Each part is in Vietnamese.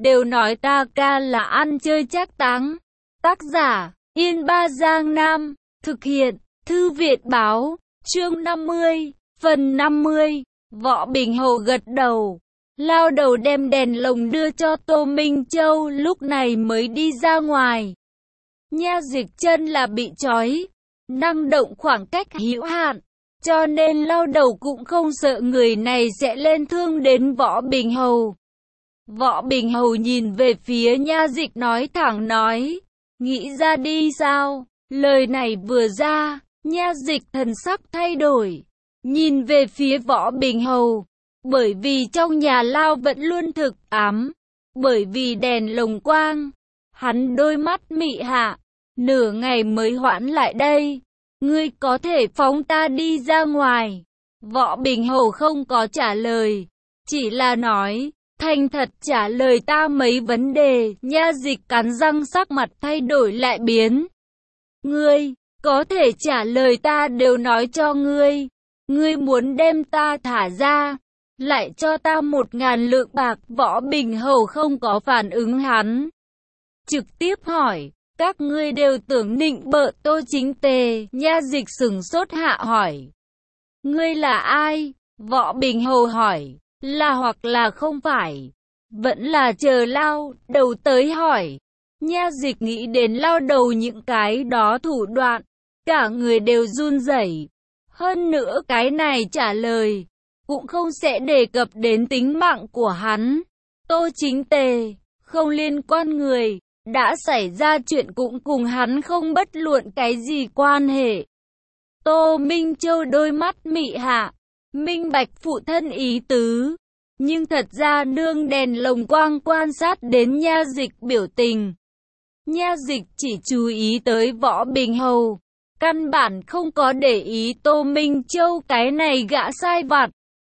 đều nói ta ca là ăn chơi trác táng. Tác giả, Yên Ba Giang Nam. Thực hiện, Thư viện Báo. Chương 50, phần 50. Võ Bình Hầu gật đầu, lao đầu đem đèn lồng đưa cho Tô Minh Châu, lúc này mới đi ra ngoài. Nha Dịch chân là bị trói, năng động khoảng cách hữu hạn, cho nên lao đầu cũng không sợ người này sẽ lên thương đến Võ Bình Hầu. Võ Bình Hầu nhìn về phía Nha Dịch nói thẳng nói, nghĩ ra đi sao? Lời này vừa ra, Nha Dịch thần sắc thay đổi, nhìn về phía Võ Bình Hầu, bởi vì trong nhà lao vẫn luôn thực ám, bởi vì đèn lồng quang, hắn đôi mắt mị hạ, nửa ngày mới hoãn lại đây. Ngươi có thể phóng ta đi ra ngoài. Võ Bình Hầu không có trả lời, chỉ là nói, thành thật trả lời ta mấy vấn đề. Nha Dịch cắn răng, sắc mặt thay đổi lại biến. Ngươi có thể trả lời ta đều nói cho ngươi. Ngươi muốn đem ta thả ra, lại cho ta 1000 lượng bạc. Võ Bình Hầu không có phản ứng hắn, trực tiếp hỏi, các ngươi đều tưởng nịnh bợ Tô Chính Tề. Nha Dịch sửng sốt hạ hỏi, ngươi là ai? Võ Bình Hầu hỏi, là hoặc là không phải, vẫn là chờ lao đầu tới hỏi. Nha Dịch nghĩ đến lao đầu những cái đó thủ đoạn, cả người đều run rẩy. Hơn nữa cái này trả lời cũng không sẽ đề cập đến tính mạng của hắn. Tô Chính Tề không liên quan người, đã xảy ra chuyện cũng cùng hắn không bất luận cái gì quan hệ. Tô Minh Châu đôi mắt mị hạ, minh bạch phụ thân ý tứ, nhưng thật ra nương đèn lồng quang quan sát đến Nha Dịch biểu tình. Nha Dịch chỉ chú ý tới Võ Bình Hầu, căn bản không có để ý Tô Minh Châu cái này gã sai vặt.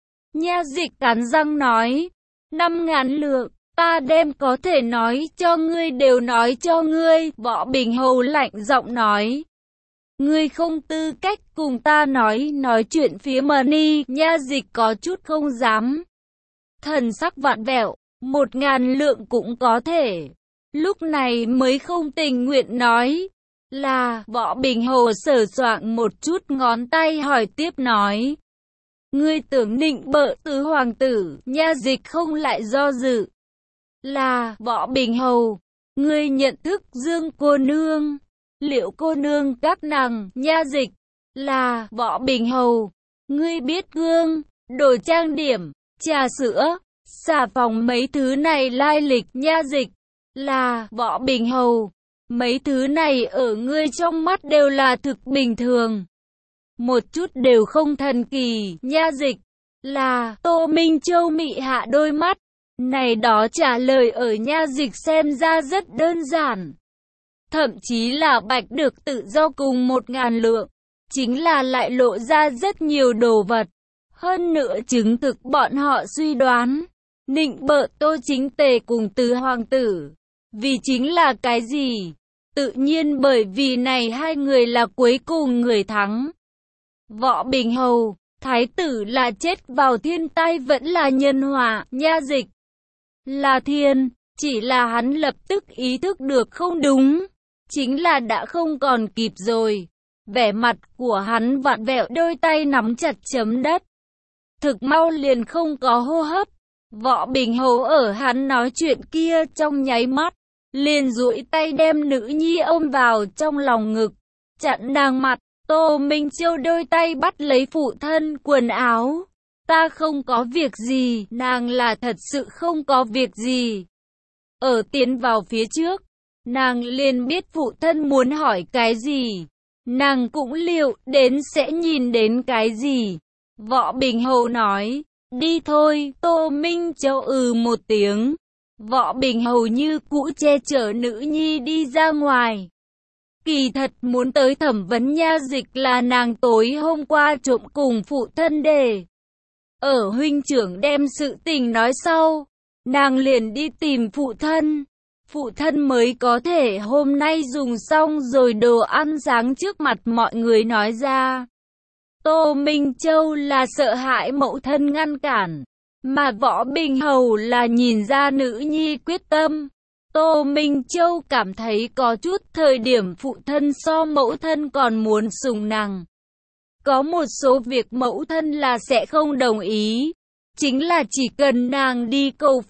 Nha Dịch cắn răng nói, 5000 lượng, ta đem có thể nói cho ngươi đều nói cho ngươi. Võ Bình Hầu lạnh giọng nói, ngươi không tư cách cùng ta nói chuyện phía money. Nha Dịch có chút không dám, thần sắc vặn vẹo, 1000 lượng cũng có thể. Lúc này mới không tình nguyện nói, là. Võ Bình Hầu sờ soạng một chút ngón tay hỏi tiếp nói, ngươi tưởng nịnh bợ tứ hoàng tử? Nha Dịch không lại do dự, là. Võ Bình Hầu, ngươi nhận thức Dương cô nương, Liệu cô nương các nàng? Nha Dịch, là. Võ Bình Hầu, ngươi biết gương, đồ trang điểm, trà sữa, xà phòng mấy thứ này lai lịch? Nha Dịch, là. Võ Bình Hầu, mấy thứ này ở ngươi trong mắt đều là thực bình thường, một chút đều không thần kỳ. Nha Dịch, là. Tô Minh Châu mị hạ đôi mắt, này đó trả lời ở Nha Dịch xem ra rất đơn giản, thậm chí là bạch được tự do cùng 1000 lượng, chính là lại lộ ra rất nhiều đồ vật. Hơn nữa chứng thực bọn họ suy đoán, nịnh bợ Tô Chính Tề cùng tứ hoàng tử, vì chính là cái gì? Tự nhiên bởi vì này hai người là cuối cùng người thắng. Võ Bình Hầu, thái tử là chết vào thiên tai vẫn là nhân họa? Nha Dịch, là thiên, chỉ là hắn lập tức ý thức được không đúng, chính là đã không còn kịp rồi. Vẻ mặt của hắn vặn vẹo, đôi tay nắm chặt chấm đất, thực mau liền không có hô hấp. Võ Bình Hầu ở hắn nói chuyện kia trong nháy mắt, liền duỗi tay đem nữ nhi ôm vào trong lòng ngực, chặn nàng mặt. Tô Minh Châu đôi tay bắt lấy phụ thân quần áo, ta không có việc gì. Nàng là thật sự không có việc gì. Ở tiến vào phía trước, nàng liền biết phụ thân muốn hỏi cái gì, nàng cũng liệu đến sẽ nhìn đến cái gì. Võ Bình Hầu nói, đi thôi. Tô Minh Châu một tiếng. Võ Bình Hầu như cũ che chở nữ nhi đi ra ngoài. Kỳ thật muốn tới thẩm vấn Nha Dịch là nàng tối hôm qua trộm cùng phụ thân để. Ở huynh trưởng đem sự tình nói sau, nàng liền đi tìm phụ thân mới có thể hôm nay dùng xong rồi đồ ăn sáng trước mặt mọi người nói ra. Tô Minh Châu là sợ hãi mẫu thân ngăn cản, Mà Võ Bình Hầu là nhìn ra nữ nhi quyết tâm. Tô Minh Châu cảm thấy có chút thời điểm phụ thân so mẫu thân còn muốn sủng nàng. Có một số việc mẫu thân là sẽ không đồng ý. Chính là chỉ cần nàng đi cầu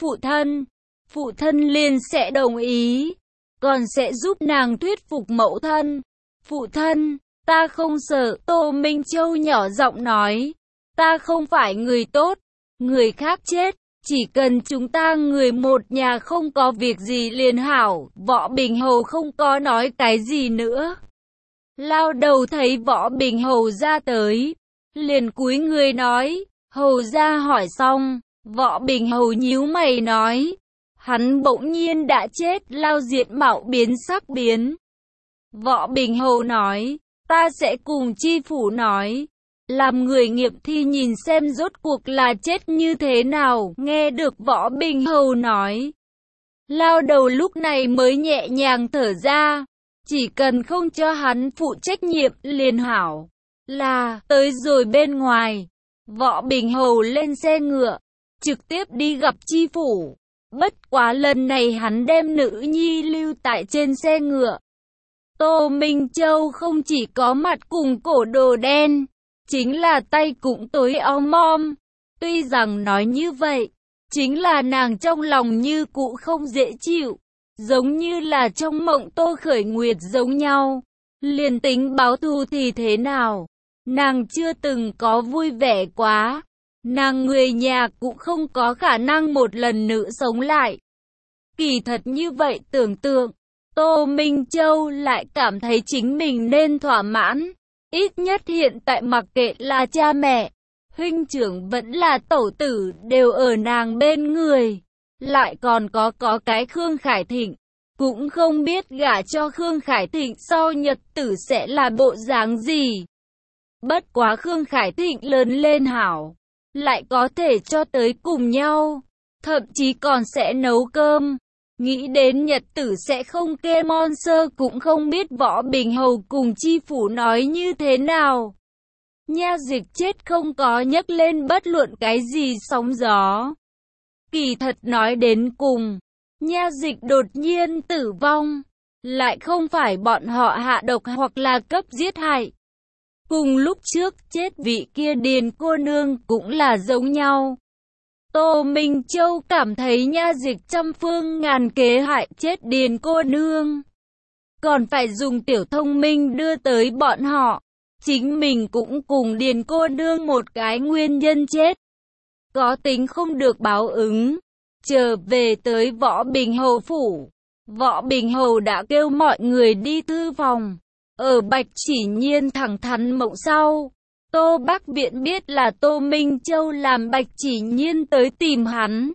phụ thân liền sẽ đồng ý. Còn sẽ giúp nàng thuyết phục mẫu thân. Phụ thân, ta không sợ. Tô Minh Châu nhỏ giọng nói. Ta không phải người tốt. Người khác chết. Chỉ cần chúng ta người một nhà không có việc gì liền hảo. Võ Bình Hầu không có nói cái gì nữa. Lao đầu thấy Võ Bình Hầu ra tới. Liền cúi người nói. Hầu ra hỏi xong. Võ Bình Hầu nhíu mày nói. Hắn bỗng nhiên đã chết. Lao diện mạo biến sắc biến. Võ Bình Hầu nói. Ta sẽ cùng chi phủ nói. Làm người nghiệm thi nhìn xem rốt cuộc là chết như thế nào. Nghe được Võ Bình Hầu nói. Lao đầu lúc này mới nhẹ nhàng thở ra. Chỉ cần không cho hắn phụ trách nhiệm liền hảo. Là tới rồi bên ngoài. Võ Bình Hầu lên xe ngựa. Trực tiếp đi gặp chi phủ. Bất quá lần này hắn đem nữ nhi lưu tại trên xe ngựa. Tô Minh Châu không chỉ có mặt cùng cổ đồ đen. Chính là tay cũng tối om om. Tuy rằng nói như vậy. Chính là nàng trong lòng như cũ không dễ chịu. Giống như là trong mộng Tô Khởi Nguyệt giống nhau. Liền tính báo thù thì thế nào? Nàng chưa từng có vui vẻ quá. Nàng người nhà cũng không có khả năng một lần nữa sống lại. Kỳ thật như vậy tưởng tượng. Tô Minh Châu lại cảm thấy chính mình nên thỏa mãn. Ít nhất hiện tại mặc kệ là cha mẹ, huynh trưởng vẫn là tẩu tử đều ở nàng bên người. Lại còn có cái Khương Khải Thịnh. Cũng không biết gả cho Khương Khải Thịnh sau nhật tử sẽ là bộ dáng gì. Bất quá Khương Khải Thịnh lớn lên hảo. Lại có thể cho tới cùng nhau. Thậm chí còn sẽ nấu cơm. Nghĩ đến nhật tử sẽ không kê mon sơ cũng không biết Võ Bình Hầu cùng chi phủ nói như thế nào. Nha Dịch chết không có nhấc lên bất luận cái gì sóng gió. Kỳ thật nói đến cùng, Nha Dịch đột nhiên tử vong. Lại không phải bọn họ hạ độc hoặc là cấp giết hại. Cùng lúc trước chết vị kia Điền cô nương cũng là giống nhau. Tô Minh Châu cảm thấy Nha Dịch trăm phương ngàn kế hại chết Điền cô nương. Còn phải dùng tiểu thông minh đưa tới bọn họ. Chính mình cũng cùng Điền cô nương một cái nguyên nhân chết. Có tính không được báo ứng. Trở về tới Võ Bình Hầu phủ. Võ Bình Hầu đã kêu mọi người đi thư phòng. Ở Bạch Chỉ Nhiên thẳng thắn mộng sau. Tô Bắc Viện biết là Tô Minh Châu làm Bạch Chỉ Nhiên tới tìm hắn.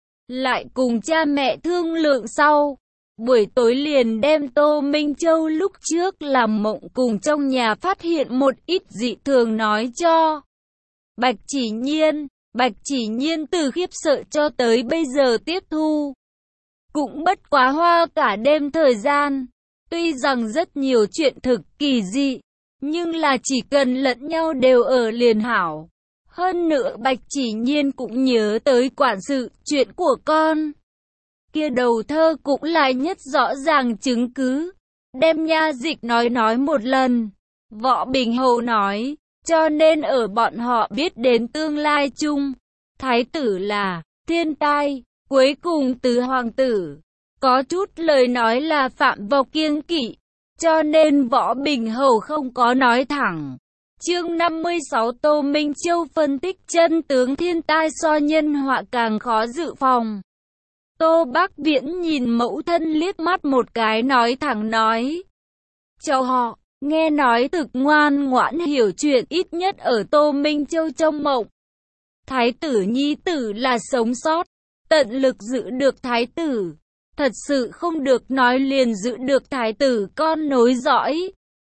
Lại cùng cha mẹ thương lượng sau. Buổi tối liền đem Tô Minh Châu lúc trước làm mộng cùng trong nhà phát hiện một ít dị thường nói cho Bạch Chỉ Nhiên. Bạch Chỉ Nhiên từ khiếp sợ cho tới bây giờ tiếp thu. Cũng bất quá hoa cả đêm thời gian. Tuy rằng rất nhiều chuyện thực kỳ dị. Nhưng là chỉ cần lẫn nhau đều ở liền hảo. Hơn nữa Bạch Chỉ Nhiên cũng nhớ tới quản sự chuyện của con. Kia đầu thơ cũng là nhất rõ ràng chứng cứ. Đem Nha Dịch nói một lần. Võ Bình Hầu nói. Cho nên ở bọn họ biết đến tương lai chung. Thái tử là thiên tai. Cuối cùng từ hoàng tử. Có chút lời nói là phạm vào kiêng kỵ. Cho nên Võ Bình Hầu không có nói thẳng. Chương 56 Tô Minh Châu phân tích chân tướng thiên tai so nhân họa càng khó dự phòng. Tô Bắc Viễn nhìn mẫu thân liếc mắt một cái nói thẳng nói. Cháu họ, nghe nói thực ngoan ngoãn hiểu chuyện ít nhất ở Tô Minh Châu trong mộng. Thái tử nhi tử là sống sót, tận lực giữ được thái tử. Thật sự không được nói liền giữ được thái tử con nối dõi.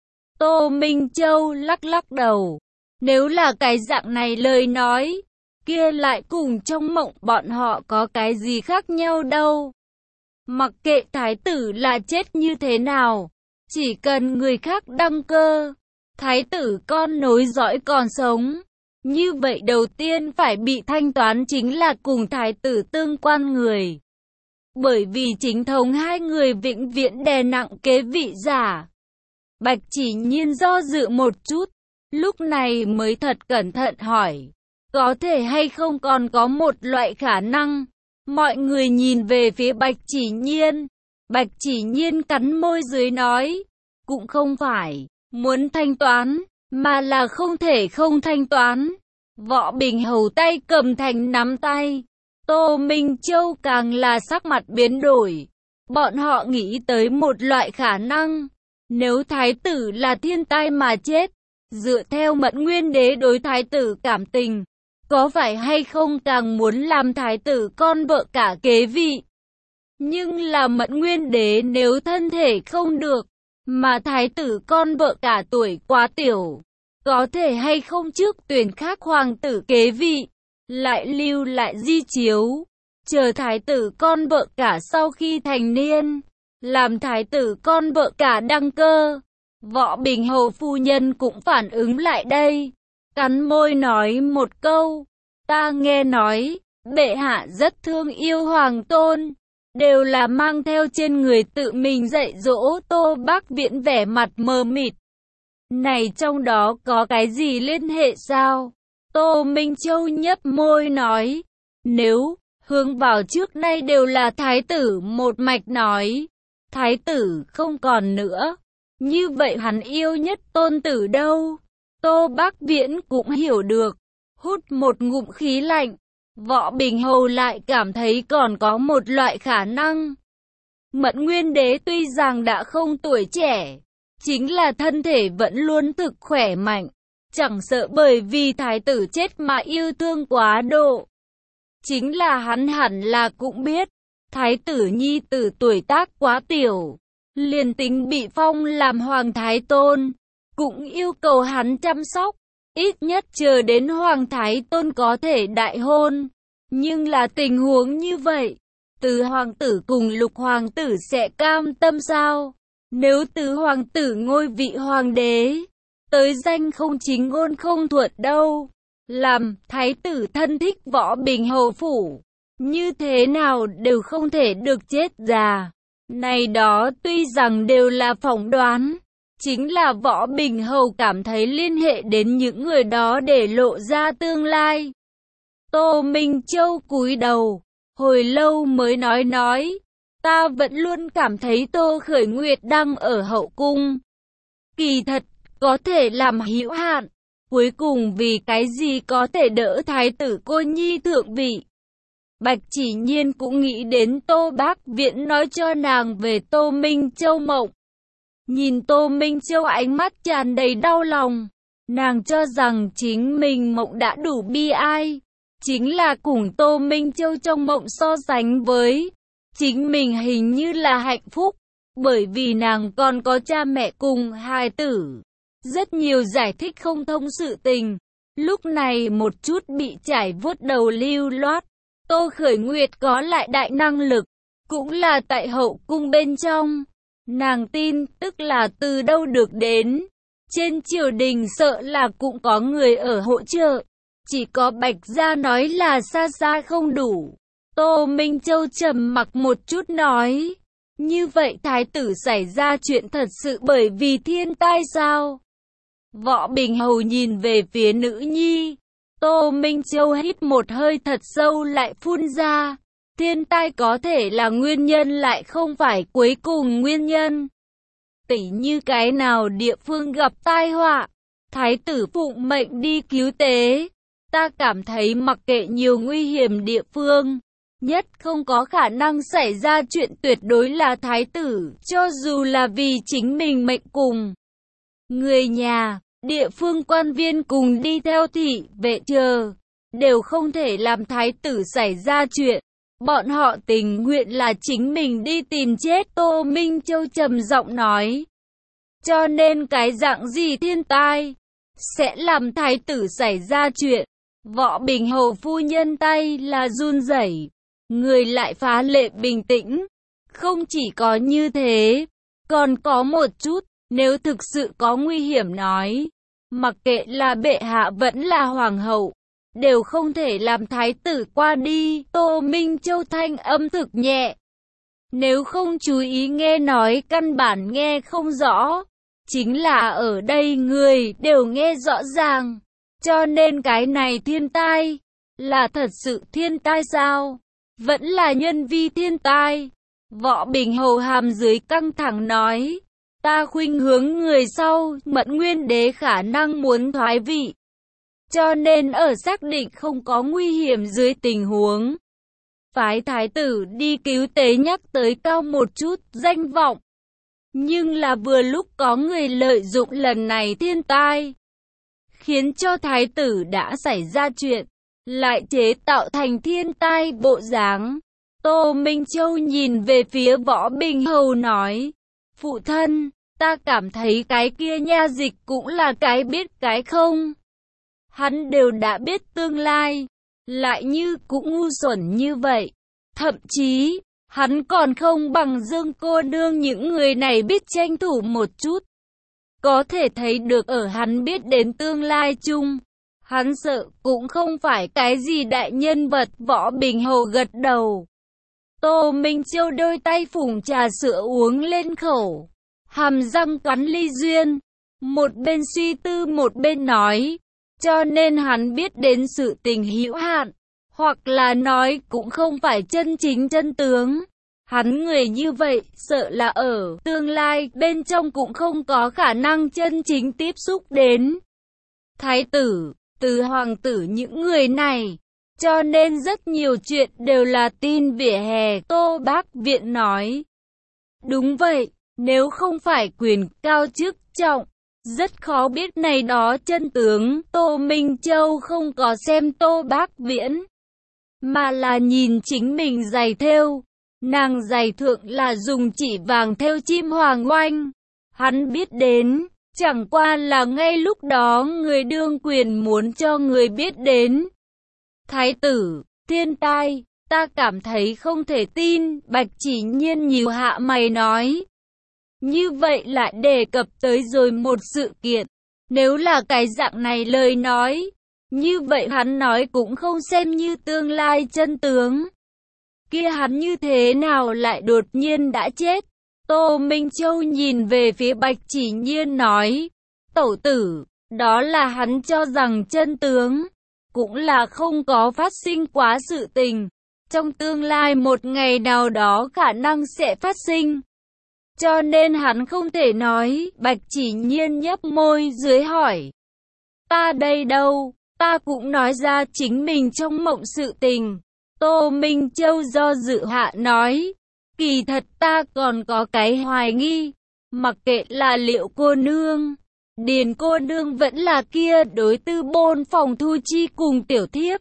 Tô Minh Châu lắc lắc đầu. Nếu là cái dạng này lời nói, kia lại cùng trong mộng bọn họ có cái gì khác nhau đâu. Mặc kệ thái tử là chết như thế nào, chỉ cần người khác đăng cơ, thái tử con nối dõi còn sống, Như vậy đầu tiên phải bị thanh toán chính là cùng thái tử tương quan người. Bởi vì chính thống hai người vĩnh viễn đè nặng kế vị giả. Bạch Chỉ Nhiên do dự một chút, lúc này mới thật cẩn thận hỏi, có thể hay không còn có một loại khả năng. Mọi người nhìn về phía Bạch Chỉ Nhiên. Bạch Chỉ Nhiên cắn môi dưới nói, cũng không phải muốn thanh toán, mà là không thể không thanh toán. Võ Bình Hầu tay cầm thành nắm tay. Tô Minh Châu càng là sắc mặt biến đổi. Bọn họ nghĩ tới một loại khả năng. Nếu thái tử là thiên tai mà chết, dựa theo Mẫn Nguyên Đế đối thái tử cảm tình, có phải hay không càng muốn làm thái tử con vợ cả kế vị? Nhưng là Mẫn Nguyên Đế nếu thân thể không được, mà thái tử con vợ cả tuổi quá tiểu, có thể hay không trước tuyển khác hoàng tử kế vị, lại lưu lại di chiếu, chờ thái tử con vợ cả sau khi thành niên, làm thái tử con vợ cả đăng cơ. Võ Bình Hầu phu nhân cũng phản ứng lại đây, cắn môi nói một câu, ta nghe nói, bệ hạ rất thương yêu hoàng tôn, đều là mang theo trên người tự mình dạy dỗ. Tô Bác Viễn vẻ mặt mờ mịt. Này trong đó có cái gì liên hệ sao? Tô Minh Châu nhấp môi nói, nếu hướng vào trước nay đều là thái tử một mạch nói, thái tử không còn nữa, như vậy hắn yêu nhất tôn tử đâu? Tô Bác Viễn cũng hiểu được, hút một ngụm khí lạnh. Võ Bình Hầu lại cảm thấy còn có một loại khả năng. Mẫn Nguyên Đế tuy rằng đã không tuổi trẻ, chính là thân thể vẫn luôn thực khỏe mạnh, chẳng sợ bởi vì thái tử chết mà yêu thương quá độ. Chính là hắn hẳn là cũng biết, thái tử nhi tử tuổi tác quá tiểu, liền tính bị phong làm hoàng thái tôn, cũng yêu cầu hắn chăm sóc, ít nhất chờ đến hoàng thái tôn có thể đại hôn. Nhưng là tình huống như vậy, tứ hoàng tử cùng lục hoàng tử sẽ cam tâm sao? Nếu tứ hoàng tử ngôi vị hoàng đế, tới danh không chính ngôn không thuận đâu. Làm thái tử thân thích Võ Bình Hầu phủ, như thế nào đều không thể được chết già. Này đó tuy rằng đều là phỏng đoán, chính là Võ Bình Hầu cảm thấy liên hệ đến những người đó để lộ ra tương lai. Tô Minh Châu cúi đầu, hồi lâu mới nói, ta vẫn luôn cảm thấy Tô Khởi Nguyệt đang ở hậu cung. Kỳ thật, có thể làm hữu hạn, cuối cùng vì cái gì có thể đỡ thái tử cô nhi thượng vị. Bạch Chỉ Nhiên cũng nghĩ đến Tô Bác Viễn nói cho nàng về Tô Minh Châu mộng. Nhìn Tô Minh Châu ánh mắt tràn đầy đau lòng, nàng cho rằng chính mình mộng đã đủ bi ai. Chính là cùng Tô Minh Châu trong mộng so sánh với, chính mình hình như là hạnh phúc, bởi vì nàng còn có cha mẹ cùng hài tử. Rất nhiều giải thích không thông sự tình, lúc này một chút bị chảy vuốt đầu lưu loát. Tô Khởi Nguyệt có lại đại năng lực, cũng là tại hậu cung bên trong. Nàng tin tức là từ đâu được đến, trên triều đình sợ là cũng có người ở hỗ trợ. Chỉ có Bạch Gia nói là xa xa không đủ. Tô Minh Châu trầm mặc một chút nói, như vậy thái tử xảy ra chuyện thật sự bởi vì thiên tai sao? Võ Bình Hầu nhìn về phía nữ nhi. Tô Minh Châu hít một hơi thật sâu lại phun ra, thiên tai có thể là nguyên nhân lại không phải cuối cùng nguyên nhân. Tỉ như cái nào địa phương gặp tai họa, thái tử phụng mệnh đi cứu tế. Ta cảm thấy mặc kệ nhiều nguy hiểm địa phương, nhất không có khả năng xảy ra chuyện tuyệt đối là thái tử, cho dù là vì chính mình mệnh cùng. Người nhà, địa phương quan viên cùng đi theo thị, vệ chờ, đều không thể làm thái tử xảy ra chuyện. Bọn họ tình nguyện là chính mình đi tìm chết. Tô Minh Châu trầm giọng nói. Cho nên cái dạng gì thiên tai, sẽ làm thái tử xảy ra chuyện. Võ Bình Hầu phu nhân tay là run rẩy, người lại phá lệ bình tĩnh. Không chỉ có như thế, còn có một chút, nếu thực sự có nguy hiểm nói, Mặc kệ là bệ hạ vẫn là hoàng hậu, đều không thể làm thái tử qua đi. Tô Minh Châu thanh âm thực nhẹ. Nếu không chú ý nghe nói căn bản nghe không rõ. Chính là ở đây người đều nghe rõ ràng. Cho nên cái này thiên tai, là thật sự thiên tai sao? Vẫn là nhân vi thiên tai? Võ Bình Hầu hàm dưới căng thẳng nói. Ta khuynh hướng người sau, Mẫn Nguyên Đế khả năng muốn thoái vị. Cho nên ở xác định không có nguy hiểm dưới tình huống, phái thái tử đi cứu tế nhắc tới cao một chút danh vọng. Nhưng là vừa lúc có người lợi dụng lần này thiên tai, khiến cho thái tử đã xảy ra chuyện, lại chế tạo thành thiên tai bộ dáng. Tô Minh Châu nhìn về phía Võ Bình Hầu nói, phụ thân, ta cảm thấy cái kia nha dịch cũng là cái biết cái không. Hắn đều đã biết tương lai, lại như cũng ngu xuẩn như vậy. Thậm chí, hắn còn không bằng Dương cô nương những người này biết tranh thủ một chút. Có thể thấy được ở hắn biết đến tương lai chung, hắn sợ cũng không phải cái gì đại nhân vật. Võ Bình Hầu gật đầu. Tô Minh Châu đôi tay phủng trà sữa uống lên khẩu, hàm răng cắn ly duyên, một bên suy tư một bên nói, cho nên hắn biết đến sự tình hữu hạn, hoặc là nói cũng không phải chân chính chân tướng. Hắn người như vậy, sợ là ở tương lai bên trong cũng không có khả năng chân chính tiếp xúc đến thái tử, từ hoàng tử những người này. Cho nên rất nhiều chuyện đều là tin vỉa hè. Tô Bác Viện nói. Đúng vậy, nếu không phải quyền cao chức trọng, rất khó biết này đó chân tướng. Tô Minh Châu không có xem Tô Bác Viễn, mà là nhìn chính mình giày thêu. Nàng giày thượng là dùng chỉ vàng thêu chim hoàng oanh. Hắn biết đến, chẳng qua là ngay lúc đó người đương quyền muốn cho người biết đến. Thái tử, thiên tai, ta cảm thấy không thể tin. Bạch Chỉ Nhiên nhíu hạ mày nói. Như vậy lại đề cập tới rồi một sự kiện. Nếu là cái dạng này lời nói, như vậy hắn nói cũng không xem như tương lai chân tướng. Kia hắn như thế nào lại đột nhiên đã chết? Tô Minh Châu nhìn về phía Bạch Chỉ Nhiên nói. Tẩu tử, đó là hắn cho rằng chân tướng, cũng là không có phát sinh quá sự tình. Trong tương lai một ngày nào đó khả năng sẽ phát sinh. Cho nên hắn không thể nói. Bạch Chỉ Nhiên nhấp môi dưới hỏi. Ta đây đâu? Ta cũng nói ra chính mình trong mộng sự tình. Tô Minh Châu do dự hạ nói. Kỳ thật ta còn có cái hoài nghi. Mặc kệ là Liệu cô nương, Điền cô nương vẫn là kia đối tư bôn phòng Thu Chi cùng tiểu thiếp,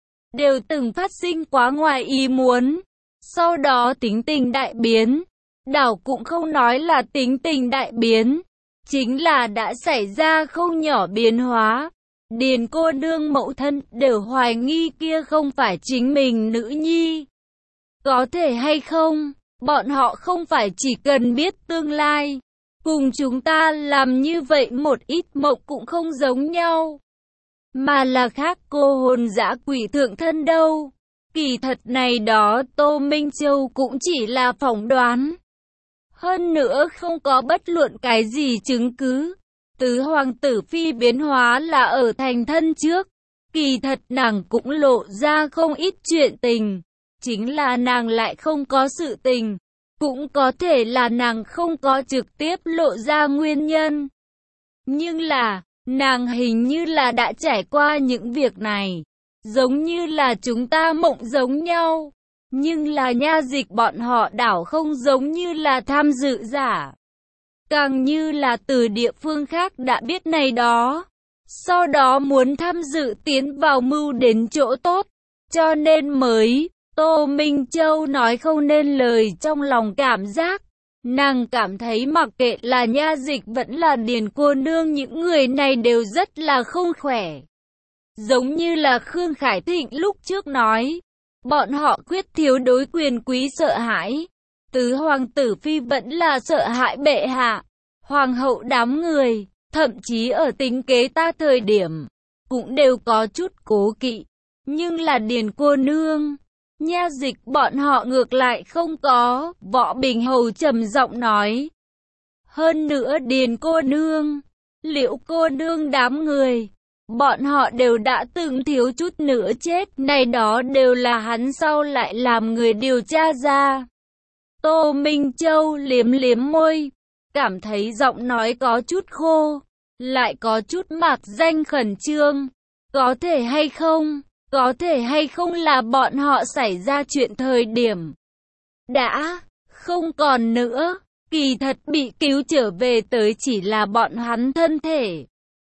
đều từng phát sinh quá ngoài ý muốn. Sau đó tính tình đại biến. Đảo cũng không nói là tính tình đại biến, chính là đã xảy ra không nhỏ biến hóa. Điền cô nương mẫu thân đều hoài nghi kia không phải chính mình nữ nhi. Có thể hay không, bọn họ không phải chỉ cần biết tương lai, cùng chúng ta làm như vậy một ít mộng cũng không giống nhau, mà là khác cô hồn dã quỷ thượng thân đâu. Kỳ thật này đó Tô Minh Châu cũng chỉ là phỏng đoán. Hơn nữa không có bất luận cái gì chứng cứ. Tứ hoàng tử phi biến hóa là ở thành thân trước. Kỳ thật nàng cũng lộ ra không ít chuyện tình. Chính là nàng lại không có sự tình. Cũng có thể là nàng không có trực tiếp lộ ra nguyên nhân. Nhưng là, nàng hình như là đã trải qua những việc này. Giống như là chúng ta mộng giống nhau. Nhưng là nha dịch bọn họ đảo không giống như là tham dự giả. Càng như là từ địa phương khác đã biết này đó. Sau đó muốn tham dự tiến vào mưu đến chỗ tốt. Cho nên mới, Tô Minh Châu nói không nên lời trong lòng cảm giác. Nàng cảm thấy mặc kệ là nha dịch vẫn là Điền cô nương những người này đều rất là không khỏe. Giống như là Khương Khải Thịnh lúc trước nói. Bọn họ quyết thiếu đối quyền quý sợ hãi. Tứ hoàng tử phi vẫn là sợ hãi bệ hạ, hoàng hậu đám người. thậm chí ở tính kế ta thời điểm, cũng đều có chút cố kỵ. Nhưng là Điền cô nương, Nha Dịch bọn họ ngược lại không có, Võ Bình Hầu trầm giọng nói. Hơn nữa Điền cô nương, Liễu cô nương đám người, bọn họ đều đã từng thiếu chút nữa chết, này đó đều là hắn sau lại làm người điều tra ra. Tô Minh Châu liếm liếm môi, cảm thấy giọng nói có chút khô, lại có chút mạc danh khẩn trương. Có thể hay không là bọn họ xảy ra chuyện thời điểm đã không còn nữa, kỳ thật bị cứu trở về tới chỉ là bọn hắn thân thể.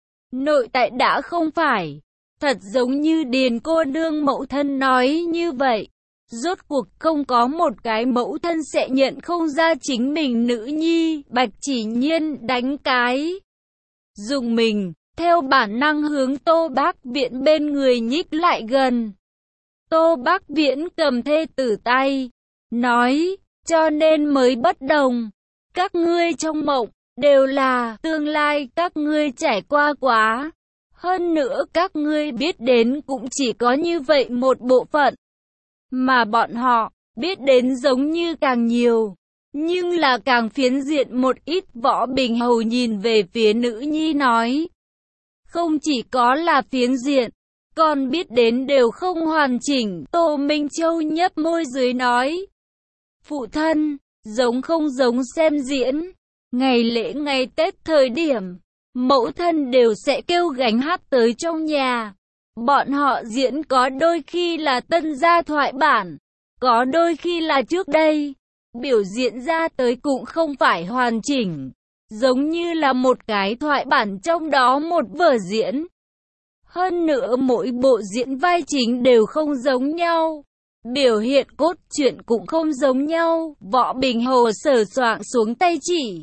Nội tại đã không phải, thật giống như Điền cô nương mẫu thân nói như vậy. Rốt cuộc không có một cái mẫu thân sẽ nhận không ra chính mình nữ nhi. Bạch Chỉ Nhiên đánh cái dùng mình, theo bản năng hướng Tô Bác Viễn bên người nhích lại gần. Tô Bác Viễn cầm thê tử tay, nói, cho nên mới bất đồng. Các ngươi trong mộng, đều là tương lai các ngươi trải qua quá. Hơn nữa các ngươi biết đến cũng chỉ có như vậy một bộ phận. Mà bọn họ, biết đến giống như càng nhiều. Nhưng là càng phiến diện một ít. Võ Bình Hầu nhìn về phía nữ nhi nói. Không chỉ có là phiến diện, còn biết đến đều không hoàn chỉnh. Tô Minh Châu nhấp môi dưới nói. Phụ thân, giống không giống xem diễn. Ngày lễ ngày Tết thời điểm, mẫu thân đều sẽ kêu gánh hát tới trong nhà. Bọn họ diễn có đôi khi là tân gia thoại bản, có đôi khi là trước đây. Biểu diễn ra tới cũng không phải hoàn chỉnh, giống như là một cái thoại bản trong đó một vở diễn. Hơn nữa mỗi bộ diễn vai chính đều không giống nhau. Biểu hiện cốt truyện cũng không giống nhau. Võ Bình Hầu sờ soạng xuống tay chỉ.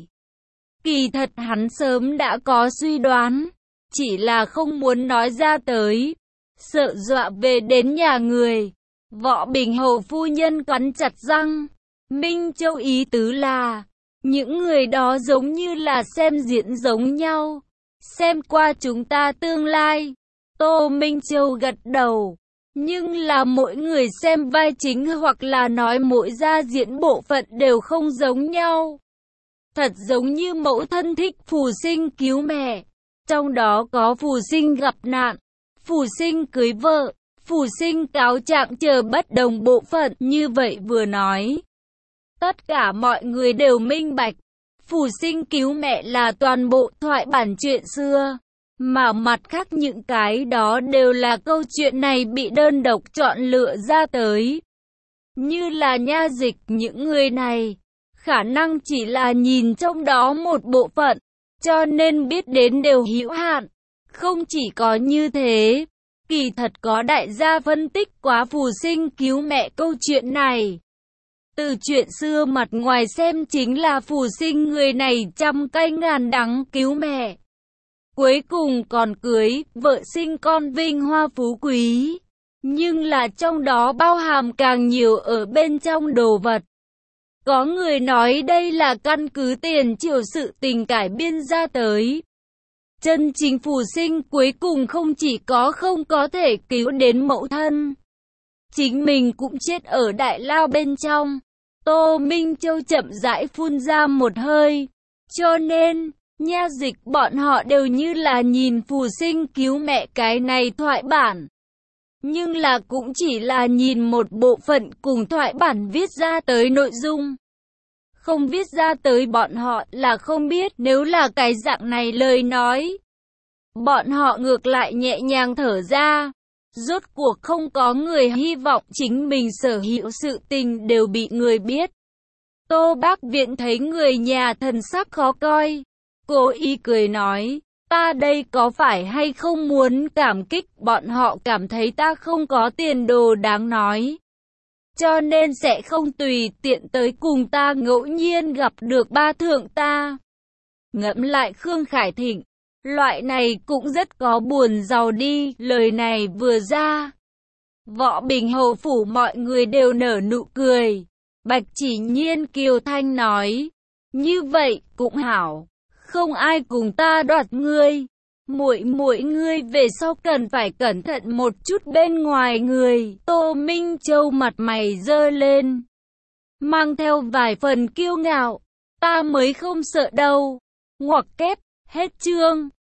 Kỳ thật hắn sớm đã có suy đoán, chỉ là không muốn nói ra tới, sợ dọa về đến nhà người. Võ Bình Hầu phu nhân cắn chặt răng. Minh Châu ý tứ là, những người đó giống như là xem diễn giống nhau, xem qua chúng ta tương lai. Tô Minh Châu gật đầu. Nhưng là mỗi người xem vai chính hoặc là nói mỗi gia diễn bộ phận đều không giống nhau. Thật giống như mẫu thân thích Phù Sinh cứu mẹ, trong đó có Phù Sinh gặp nạn, Phù Sinh cưới vợ, Phù Sinh cáo trạng chờ bất đồng bộ phận. Như vậy vừa nói, tất cả mọi người đều minh bạch. Phù Sinh cứu mẹ là toàn bộ thoại bản chuyện xưa, mà mặt khác những cái đó đều là câu chuyện này bị đơn độc chọn lựa ra tới. Như là Nha Dịch, những người này khả năng chỉ là nhìn trong đó một bộ phận, cho nên biết đến đều hữu hạn. Không chỉ có như thế, kỳ thật có đại gia phân tích quá Phù Sinh cứu mẹ câu chuyện này. Từ chuyện xưa mặt ngoài xem chính là Phù Sinh người này trăm cay ngàn đắng cứu mẹ, cuối cùng còn cưới vợ sinh con vinh hoa phú quý. Nhưng là trong đó bao hàm càng nhiều ở bên trong đồ vật. Có người nói đây là căn cứ tiền triều sự tình cải biên ra tới. Chân chính Phù Sinh cuối cùng không chỉ có không có thể cứu đến mẫu thân, chính mình cũng chết ở đại lao bên trong. Tô Minh Châu chậm rãi phun ra một hơi. Cho nên, Nha Dịch bọn họ đều như là nhìn Phù Sinh cứu mẹ cái này thoại bản. Nhưng là cũng chỉ là nhìn một bộ phận cùng thoại bản viết ra tới nội dung. Không viết ra tới bọn họ là không biết. Nếu là cái dạng này lời nói, bọn họ ngược lại nhẹ nhàng thở ra. Rốt cuộc không có người hy vọng chính mình sở hữu sự tình đều bị người biết. Tô Bác Viễn thấy người nhà thần sắc khó coi, cố ý cười nói, ta đây có phải hay không muốn cảm kích bọn họ cảm thấy ta không có tiền đồ đáng nói, cho nên sẽ không tùy tiện tới cùng ta ngẫu nhiên gặp được ba thượng ta. Ngẫm lại Khương Khải Thịnh, loại này cũng rất có buồn giàu đi. Lời này vừa ra, Võ Bình Hầu phủ mọi người đều nở nụ cười. Bạch Chỉ Nhiên kiều thanh nói, như vậy cũng hảo, không ai cùng ta đoạt ngươi. Muội muội ngươi về sau cần phải cẩn thận một chút bên ngoài người. Tô Minh Châu mặt mày giơ lên, mang theo vài phần kiêu ngạo. Ta mới không sợ đâu. Ngoặc kép, hết chương.